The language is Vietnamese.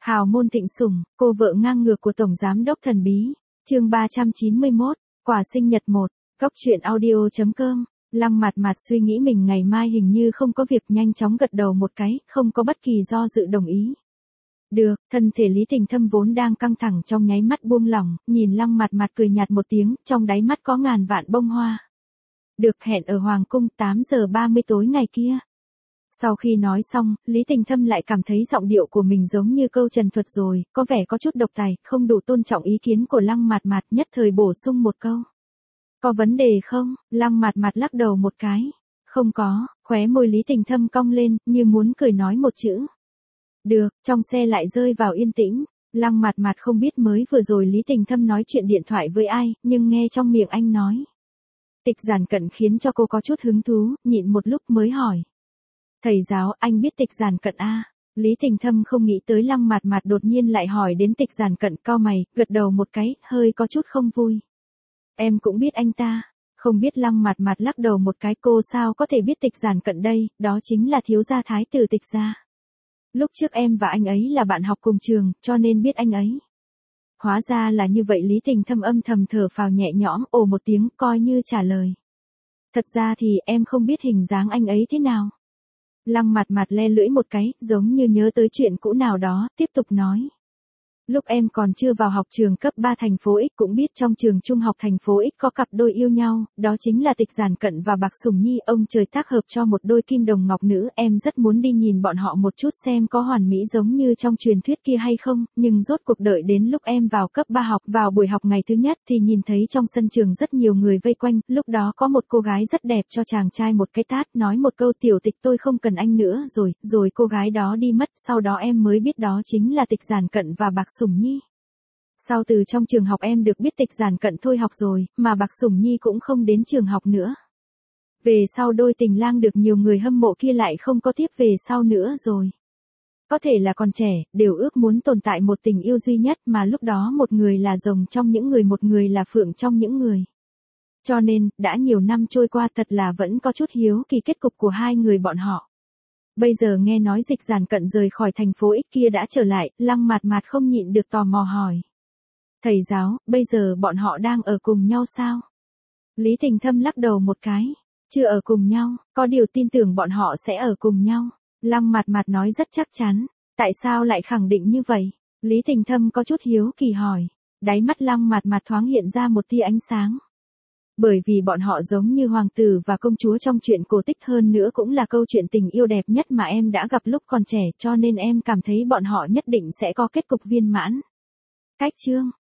Hào môn thịnh sủng, cô vợ ngang ngược của Tổng Giám đốc thần bí. Chương 391, quà sinh nhật 1, Cóc truyện audio.com. Lăng Mạt Mạt suy nghĩ mình ngày mai hình như không có việc, nhanh chóng gật đầu một cái, không có bất kỳ do dự đồng ý. Được, thân thể Lý Tình Thâm vốn đang căng thẳng trong nháy mắt buông lỏng, nhìn Lăng Mạt Mạt cười nhạt một tiếng, trong đáy mắt có ngàn vạn bông hoa. Được, hẹn ở Hoàng cung 8 giờ 30 tối ngày kia. Sau khi nói xong, Lý Tình Thâm lại cảm thấy giọng điệu của mình giống như câu trần thuật rồi, có vẻ có chút độc tài, không đủ tôn trọng ý kiến của Lăng Mạt Mạt, nhất thời bổ sung một câu. Có vấn đề không? Lăng Mạt Mạt lắc đầu một cái. Không có, khóe môi Lý Tình Thâm cong lên, như muốn cười nói một chữ. Được, trong xe lại rơi vào yên tĩnh. Lăng Mạt Mạt không biết mới vừa rồi Lý Tình Thâm nói chuyện điện thoại với ai, nhưng nghe trong miệng anh nói. Tịch Giản Cận khiến cho cô có chút hứng thú, nhịn một lúc mới hỏi. Thầy giáo, anh biết Tịch Giản Cận à? Lý Tình Thâm không nghĩ tới Lăng Mạt Mạt đột nhiên lại hỏi đến Tịch Giản Cận, cau mày, gật đầu một cái, hơi có chút không vui. Em cũng biết anh ta. Không biết. Lăng Mạt Mạt lắc đầu một cái, cô sao có thể biết Tịch Giản Cận đây, đó chính là thiếu gia thái tử Tịch gia. Lúc trước em và anh ấy là bạn học cùng trường, cho nên biết anh ấy. Hóa ra là như vậy. Lý Tình Thâm âm thầm thở phào nhẹ nhõm, ồ một tiếng, coi như trả lời. Thật ra thì em không biết hình dáng anh ấy thế nào. Lăng Mạt Mạt le lưỡi một cái, giống như nhớ tới chuyện cũ nào đó, tiếp tục nói. Lúc em còn chưa vào học trường cấp 3 thành phố X cũng biết trong trường trung học thành phố X có cặp đôi yêu nhau, đó chính là Tịch Giản Cận và Bạc Sủng Nhi, ông trời tác hợp cho một đôi kim đồng ngọc nữ, em rất muốn đi nhìn bọn họ một chút xem có hoàn mỹ giống như trong truyền thuyết kia hay không, nhưng rốt cuộc đợi đến lúc em vào cấp 3 học, vào buổi học ngày thứ nhất thì nhìn thấy trong sân trường rất nhiều người vây quanh, lúc đó có một cô gái rất đẹp cho chàng trai một cái tát, nói một câu tiểu Tịch tôi không cần anh nữa rồi cô gái đó đi mất, sau đó em mới biết đó chính là Tịch Giản Cận và Bạc Sủng Nhi. Sau từ trong trường học em được biết Tịch Giản Cận thôi học rồi, mà Bạc Sủng Nhi cũng không đến trường học nữa. Về sau đôi tình lang được nhiều người hâm mộ kia lại không có tiếp về sau nữa rồi. Có thể là còn trẻ, đều ước muốn tồn tại một tình yêu duy nhất mà lúc đó một người là rồng trong những người, một người là phượng trong những người. Cho nên, đã nhiều năm trôi qua thật là vẫn có chút hiếu kỳ kết cục của hai người bọn họ. Bây giờ nghe nói Tịch Giản Cận rời khỏi thành phố X kia đã trở lại, Lăng Mạt Mạt không nhịn được tò mò hỏi. Thầy giáo, bây giờ bọn họ đang ở cùng nhau sao? Lý Tình Thâm lắc đầu một cái. Chưa ở cùng nhau, có điều tin tưởng bọn họ sẽ ở cùng nhau. Lăng Mạt Mạt nói rất chắc chắn. Tại sao lại khẳng định như vậy? Lý Tình Thâm có chút hiếu kỳ hỏi. Đáy mắt Lăng Mạt Mạt thoáng hiện ra một tia ánh sáng. Bởi vì bọn họ giống như hoàng tử và công chúa trong truyện cổ tích, hơn nữa cũng là câu chuyện tình yêu đẹp nhất mà em đã gặp lúc còn trẻ, cho nên em cảm thấy bọn họ nhất định sẽ có kết cục viên mãn. Cách chương